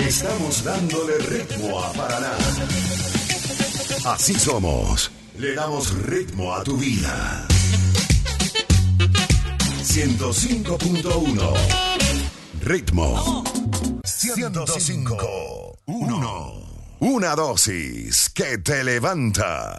Estamos dándole ritmo a Paraná. Así somos. Le damos ritmo a tu vida. 105.1 Ritmo 105.1. Una dosis que te levanta.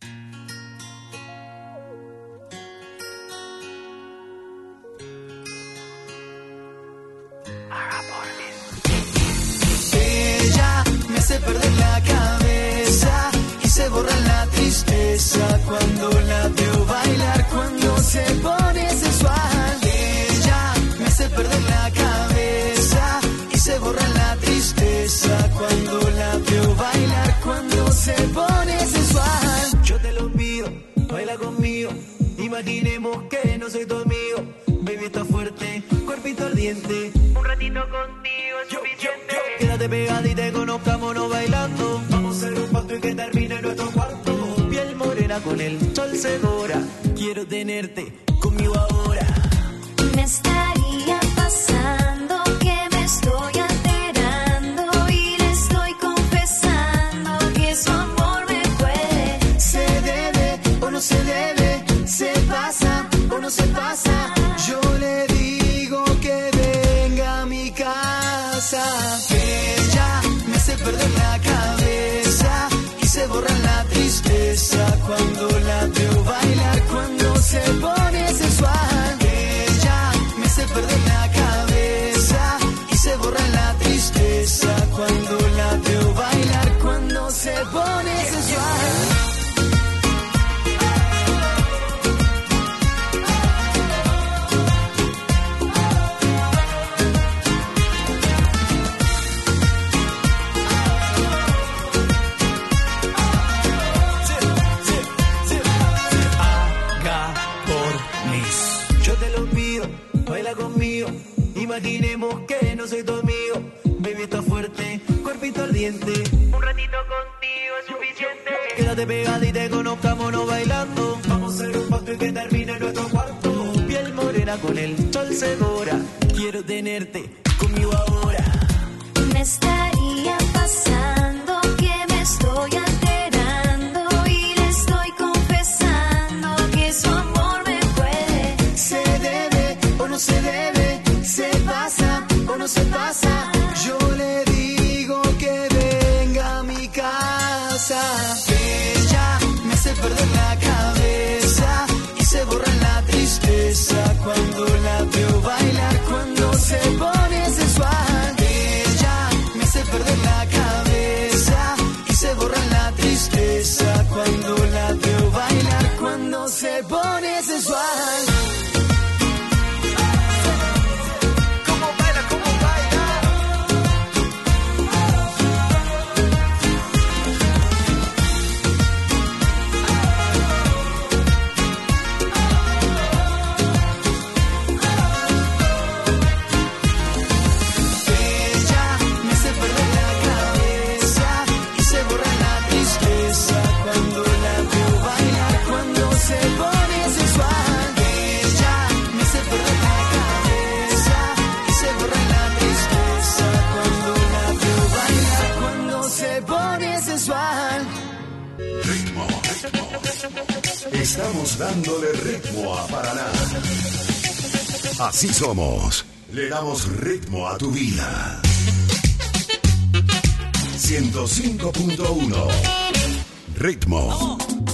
Ella me hace perder la cabeza y se borra la tristeza cuando la veo bailar, cuando se pone sensual. Ella me hace perder la cabeza y se borra la tristeza cuando la veo bailar, cuando se pone sensual. Yo te lo pido, baila conmigo, imaginemos que no soy tu amigo. Baby, está fuerte, cuerpito ardiente, un ratito contigo es suficiente. Quédate pegada y te conozcámonos bailando. Vamos a hacer un pacto y que termine en nuestro cuarto. Piel morena con el sol segura, quiero tenerte conmigo ahora. Me estaría pasando que me estoy alterando y le estoy confesando que su amor me puede. Se debe o no se debe, se pasa o no se pasa. Yo le digo que venga a mi casa. Ella me hace perder la cabeza y se borra la tristeza cuando la veo bailar, cuando se pone sensual. Ella me hace perder la cabeza y se borra la tristeza cuando la veo bailar, cuando se pone sensual. Imaginemos que no soy tu amigo. Baby, está fuerte, cuerpito ardiente, un ratito contigo es suficiente. Quédate pegada y te conozcámonos bailando. Vamos a hacer un pacto y que termine en nuestro cuarto. Piel morena con el sol segura, quiero tenerte conmigo ahora. Me estaría pasando que me estoy alterando y le estoy confesando que su amor me puede. Se debe o no se debe, se pasa o no se pasa. Yo le digo que venga a mi casa. Ella me hace perder la cabeza y se borra la tristeza cuando la veo bailar, cuando se pone sensual. Ella me hace perder la cabeza y se borra la tristeza cuando la veo bailar, cuando se pone sensual. Estamos dándole ritmo a Paraná. Así somos. Le damos ritmo a tu vida. 105.1 Ritmo